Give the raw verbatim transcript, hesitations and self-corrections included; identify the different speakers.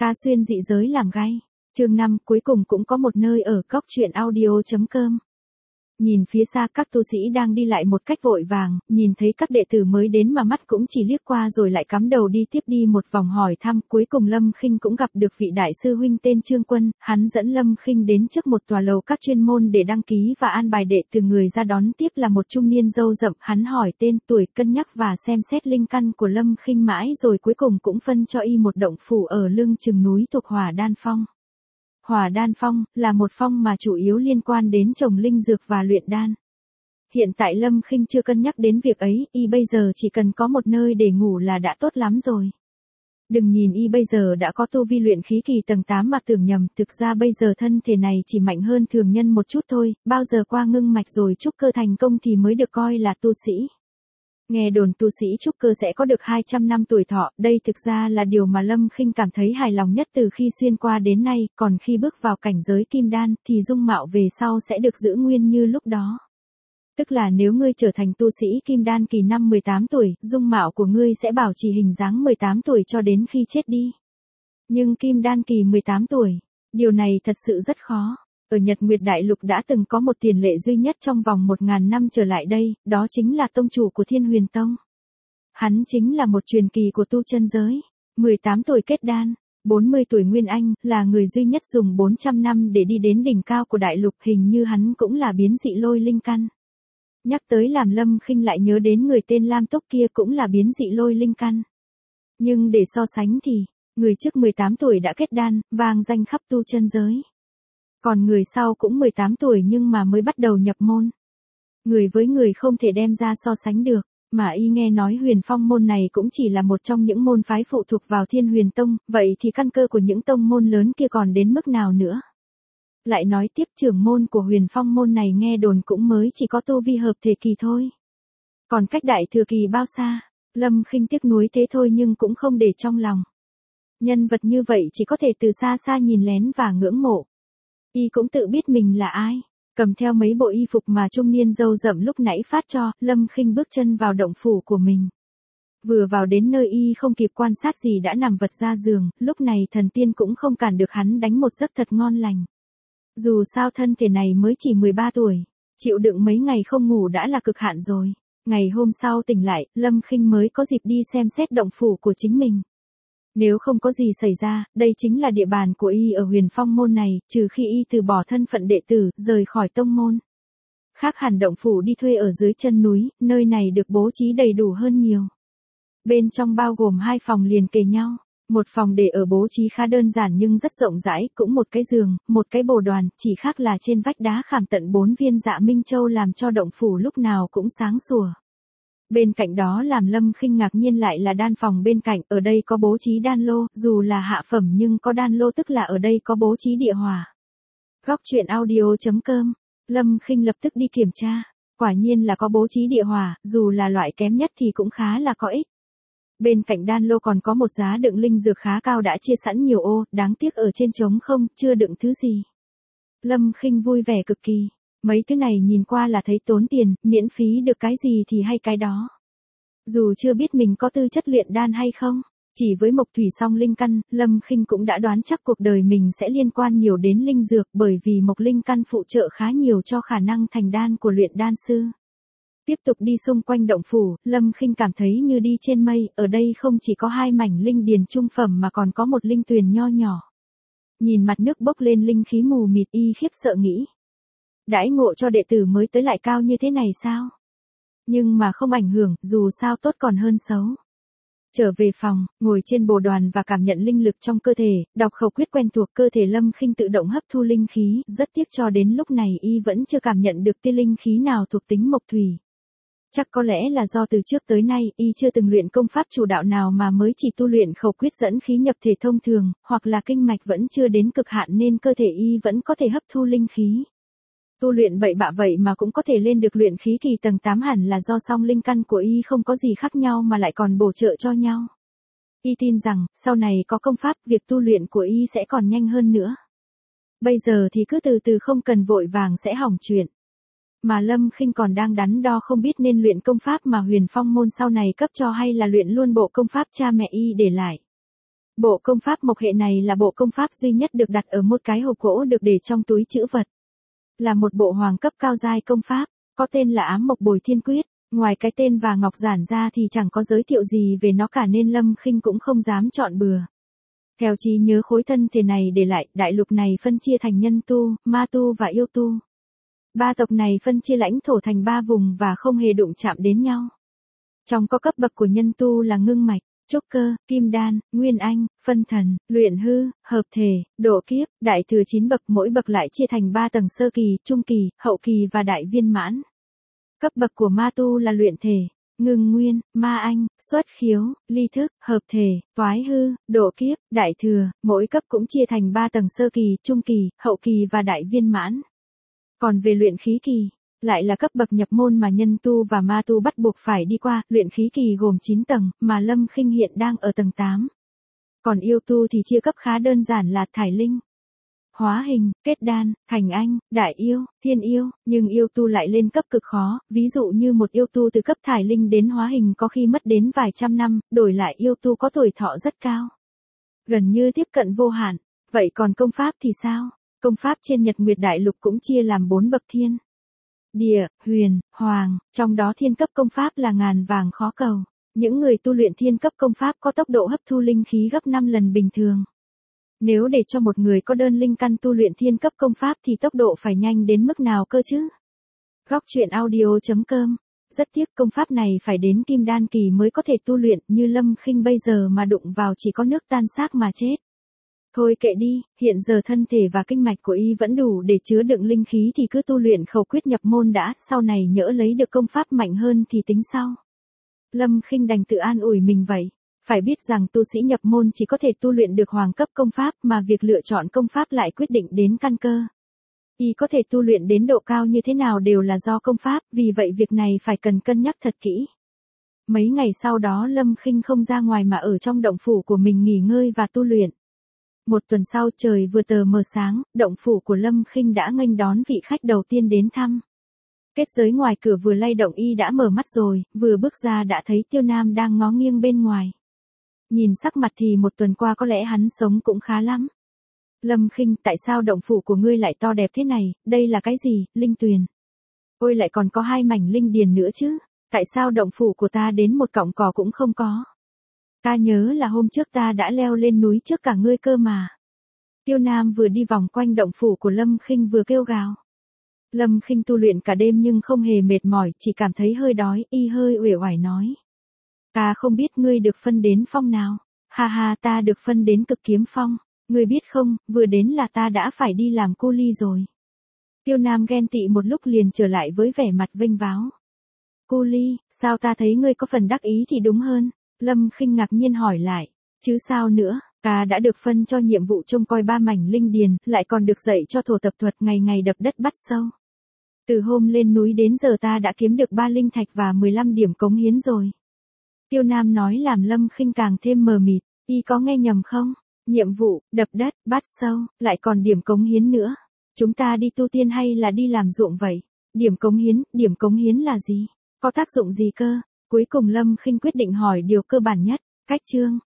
Speaker 1: Ta xuyên dị giới làm gay. Chương năm cuối cùng cũng có một nơi ở. Góc truyện audio chấm com. Nhìn phía xa các tu sĩ đang đi lại một cách vội vàng, nhìn thấy các đệ tử mới đến mà mắt cũng chỉ liếc qua rồi lại cắm đầu đi tiếp đi một vòng hỏi thăm. Cuối cùng Lâm Khinh cũng gặp được vị đại sư huynh tên Trương Quân, hắn dẫn Lâm Khinh đến trước một tòa lầu các chuyên môn để đăng ký và an bài đệ tử. Người ra đón tiếp là một trung niên râu rậm, hắn hỏi tên, tuổi, cân nhắc và xem xét linh căn của Lâm Khinh mãi rồi cuối cùng cũng phân cho y một động phủ ở lưng chừng núi thuộc Hỏa Đan Phong. Hỏa Đan Phong là một phong mà chủ yếu liên quan đến trồng linh dược và luyện đan. Hiện tại Lâm Khinh chưa cân nhắc đến việc ấy, y bây giờ chỉ cần có một nơi để ngủ là đã tốt lắm rồi. Đừng nhìn y bây giờ đã có tu vi luyện khí kỳ tầng tám mà tưởng nhầm, thực ra bây giờ thân thể này chỉ mạnh hơn thường nhân một chút thôi, bao giờ qua ngưng mạch rồi trúc cơ thành công thì mới được coi là tu sĩ. Nghe đồn tu sĩ trúc cơ sẽ có được hai trăm năm tuổi thọ, đây thực ra là điều mà Lâm Khinh cảm thấy hài lòng nhất từ khi xuyên qua đến nay, còn khi bước vào cảnh giới kim đan thì dung mạo về sau sẽ được giữ nguyên như lúc đó. Tức là nếu ngươi trở thành tu sĩ kim đan kỳ năm mười tám tuổi, dung mạo của ngươi sẽ bảo trì hình dáng mười tám tuổi cho đến khi chết đi. Nhưng kim đan kỳ mười tám tuổi, điều này thật sự rất khó. Ở Nhật Nguyệt Đại Lục đã từng có một tiền lệ duy nhất trong vòng một ngàn năm trở lại đây, đó chính là tông chủ của Thiên Huyền Tông. Hắn chính là một truyền kỳ của tu chân giới, mười tám tuổi kết đan, bốn mươi tuổi nguyên anh, là người duy nhất dùng bốn trăm năm để đi đến đỉnh cao của đại lục, hình như hắn cũng là biến dị lôi linh căn. Nhắc tới làm Lâm Khinh lại nhớ đến người tên Lam Tốc kia cũng là biến dị lôi linh căn. Nhưng để so sánh thì, người trước mười tám tuổi đã kết đan, vang danh khắp tu chân giới. Còn người sau cũng mười tám tuổi nhưng mà mới bắt đầu nhập môn. Người với người không thể đem ra so sánh được, mà y nghe nói Huyền Phong môn này cũng chỉ là một trong những môn phái phụ thuộc vào Thiên Huyền Tông, vậy thì căn cơ của những tông môn lớn kia còn đến mức nào nữa. Lại nói tiếp, trưởng môn của Huyền Phong môn này nghe đồn cũng mới chỉ có tu vi hợp thể kỳ thôi. Còn cách đại thừa kỳ bao xa, Lâm Khinh tiếc nuối thế thôi nhưng cũng không để trong lòng. Nhân vật như vậy chỉ có thể từ xa xa nhìn lén và ngưỡng mộ. Y cũng tự biết mình là ai, cầm theo mấy bộ y phục mà trung niên râu rậm lúc nãy phát cho, Lâm Khinh bước chân vào động phủ của mình. Vừa vào đến nơi y không kịp quan sát gì đã nằm vật ra giường, lúc này thần tiên cũng không cản được hắn đánh một giấc thật ngon lành. Dù sao thân thể này mới chỉ mười ba tuổi, chịu đựng mấy ngày không ngủ đã là cực hạn rồi. Ngày hôm sau tỉnh lại, Lâm Khinh mới có dịp đi xem xét động phủ của chính mình. Nếu không có gì xảy ra, đây chính là địa bàn của y ở Huyền Phong môn này, trừ khi y từ bỏ thân phận đệ tử, rời khỏi tông môn. Khác hẳn động phủ đi thuê ở dưới chân núi, nơi này được bố trí đầy đủ hơn nhiều. Bên trong bao gồm hai phòng liền kề nhau, một phòng để ở bố trí khá đơn giản nhưng rất rộng rãi, cũng một cái giường, một cái bồ đoàn, chỉ khác là trên vách đá khảm tận bốn viên Dạ Minh Châu làm cho động phủ lúc nào cũng sáng sủa. Bên cạnh đó làm Lâm Khinh ngạc nhiên lại là đan phòng bên cạnh, ở đây có bố trí đan lô, dù là hạ phẩm nhưng có đan lô tức là ở đây có bố trí địa hỏa. Góc truyện audio chấm com, Lâm Khinh lập tức đi kiểm tra, quả nhiên là có bố trí địa hỏa, dù là loại kém nhất thì cũng khá là có ích. Bên cạnh đan lô còn có một giá đựng linh dược khá cao đã chia sẵn nhiều ô, đáng tiếc ở trên trống không, chưa đựng thứ gì. Lâm Khinh vui vẻ cực kỳ. Mấy thứ này nhìn qua là thấy tốn tiền, miễn phí được cái gì thì hay cái đó. Dù chưa biết mình có tư chất luyện đan hay không, chỉ với mộc thủy song linh căn, Lâm Khinh cũng đã đoán chắc cuộc đời mình sẽ liên quan nhiều đến linh dược, bởi vì mộc linh căn phụ trợ khá nhiều cho khả năng thành đan của luyện đan sư. Tiếp tục đi xung quanh động phủ, Lâm Khinh cảm thấy như đi trên mây, ở đây không chỉ có hai mảnh linh điền trung phẩm mà còn có một linh tuyền nho nhỏ. Nhìn mặt nước bốc lên linh khí mù mịt, y khiếp sợ nghĩ. Đãi ngộ cho đệ tử mới tới lại cao như thế này sao? Nhưng mà không ảnh hưởng, dù sao tốt còn hơn xấu. Trở về phòng, ngồi trên bồ đoàn và cảm nhận linh lực trong cơ thể, đọc khẩu quyết quen thuộc, cơ thể Lâm Khinh tự động hấp thu linh khí, rất tiếc cho đến lúc này y vẫn chưa cảm nhận được tia linh khí nào thuộc tính mộc thủy. Chắc có lẽ là do từ trước tới nay, y chưa từng luyện công pháp chủ đạo nào mà mới chỉ tu luyện khẩu quyết dẫn khí nhập thể thông thường, hoặc là kinh mạch vẫn chưa đến cực hạn nên cơ thể y vẫn có thể hấp thu linh khí. Tu luyện bậy bạ vậy mà cũng có thể lên được luyện khí kỳ tầng tám hẳn là do song linh căn của y không có gì khác nhau mà lại còn bổ trợ cho nhau. Y tin rằng, sau này có công pháp, việc tu luyện của y sẽ còn nhanh hơn nữa. Bây giờ thì cứ từ từ không cần vội vàng sẽ hỏng chuyện. Mà Lâm Khinh còn đang đắn đo không biết nên luyện công pháp mà Huyền Phong môn sau này cấp cho hay là luyện luôn bộ công pháp cha mẹ y để lại. Bộ công pháp mộc hệ này là bộ công pháp duy nhất được đặt ở một cái hộp gỗ được để trong túi trữ vật. Là một bộ hoàng cấp cao giai công pháp, có tên là Ám Mộc Bồi Thiên Quyết, ngoài cái tên và ngọc giản ra thì chẳng có giới thiệu gì về nó cả nên Lâm Khinh cũng không dám chọn bừa. Theo trí nhớ khối thân thể này để lại, đại lục này phân chia thành nhân tu, ma tu và yêu tu. Ba tộc này phân chia lãnh thổ thành ba vùng và không hề đụng chạm đến nhau. Trong có cấp bậc của nhân tu là ngưng mạch, trúc cơ, kim đan, nguyên anh, phân thần, luyện hư, hợp thể, độ kiếp, đại thừa chín bậc, mỗi bậc lại chia thành ba tầng: sơ kỳ, trung kỳ, hậu kỳ và đại viên mãn. Cấp bậc của ma tu là luyện thể, ngưng nguyên, ma anh, xuất khiếu, ly thức, hợp thể, toái hư, độ kiếp, đại thừa, mỗi cấp cũng chia thành ba tầng: sơ kỳ, trung kỳ, hậu kỳ và đại viên mãn. Còn về luyện khí kỳ, lại là cấp bậc nhập môn mà nhân tu và ma tu bắt buộc phải đi qua. Luyện khí kỳ gồm chín tầng, mà Lâm Khinh hiện đang ở tầng tám. Còn yêu tu thì chia cấp khá đơn giản là thải linh, hóa hình, kết đan, thành anh, đại yêu, thiên yêu, nhưng yêu tu lại lên cấp cực khó, ví dụ như một yêu tu từ cấp thải linh đến hóa hình có khi mất đến vài trăm năm, đổi lại yêu tu có tuổi thọ rất cao, gần như tiếp cận vô hạn. Vậy còn công pháp thì sao? Công pháp trên Nhật Nguyệt Đại Lục cũng chia làm bốn bậc: thiên, địa, huyền, hoàng, trong đó thiên cấp công pháp là ngàn vàng khó cầu. Những người tu luyện thiên cấp công pháp có tốc độ hấp thu linh khí gấp năm lần bình thường. Nếu để cho một người có đơn linh căn tu luyện thiên cấp công pháp thì tốc độ phải nhanh đến mức nào cơ chứ? Góc truyện audio chấm com. Rất tiếc công pháp này phải đến kim đan kỳ mới có thể tu luyện, như Lâm Khinh bây giờ mà đụng vào chỉ có nước tan xác mà chết. Thôi kệ đi, hiện giờ thân thể và kinh mạch của y vẫn đủ để chứa đựng linh khí thì cứ tu luyện khẩu quyết nhập môn đã, sau này nhỡ lấy được công pháp mạnh hơn thì tính sau. Lâm Khinh đành tự an ủi mình vậy. Phải biết rằng tu sĩ nhập môn chỉ có thể tu luyện được hoàng cấp công pháp, mà việc lựa chọn công pháp lại quyết định đến căn cơ. Y có thể tu luyện đến độ cao như thế nào đều là do công pháp, vì vậy việc này phải cần cân nhắc thật kỹ. Mấy ngày sau đó Lâm Khinh không ra ngoài mà ở trong động phủ của mình nghỉ ngơi và tu luyện. Một tuần sau, trời vừa tờ mờ sáng, động phủ của Lâm Khinh đã nghênh đón vị khách đầu tiên đến thăm. Kết giới ngoài cửa vừa lay động y đã mở mắt rồi, vừa bước ra đã thấy Tiêu Nam đang ngó nghiêng bên ngoài. Nhìn sắc mặt thì một tuần qua có lẽ hắn sống cũng khá lắm. Lâm Khinh, tại sao động phủ của ngươi lại to đẹp thế này, đây là cái gì? Linh tuyền. Ôi, lại còn có hai mảnh linh điền nữa chứ, tại sao động phủ của ta đến một cọng cỏ cũng không có? Ta nhớ là hôm trước ta đã leo lên núi trước cả ngươi cơ mà. Tiêu Nam vừa đi vòng quanh động phủ của Lâm Khinh vừa kêu gào. Lâm Khinh tu luyện cả đêm nhưng không hề mệt mỏi, chỉ cảm thấy hơi đói, y hơi uể oải nói. Ta không biết ngươi được phân đến phong nào. Ha ha, ta được phân đến Cực Kiếm Phong. Ngươi biết không, vừa đến là ta đã phải đi làm cu ly rồi. Tiêu Nam ghen tị một lúc liền trở lại với vẻ mặt vênh váo. Cu ly, sao ta thấy ngươi có phần đắc ý thì đúng hơn. Lâm Khinh ngạc nhiên hỏi lại. Chứ sao nữa, ta đã được phân cho nhiệm vụ trông coi ba mảnh linh điền, lại còn được dạy cho thổ tập thuật ngày ngày đập đất bắt sâu. Từ hôm lên núi đến giờ ta đã kiếm được ba linh thạch và mười lăm điểm cống hiến rồi. Tiêu Nam nói làm Lâm Khinh càng thêm mờ mịt. Y có nghe nhầm không? Nhiệm vụ, đập đất, bắt sâu, lại còn điểm cống hiến nữa. Chúng ta đi tu tiên hay là đi làm ruộng vậy? Điểm cống hiến, điểm cống hiến là gì? Có tác dụng gì cơ? Cuối cùng Lâm Khinh quyết định hỏi điều cơ bản nhất. Cách chương.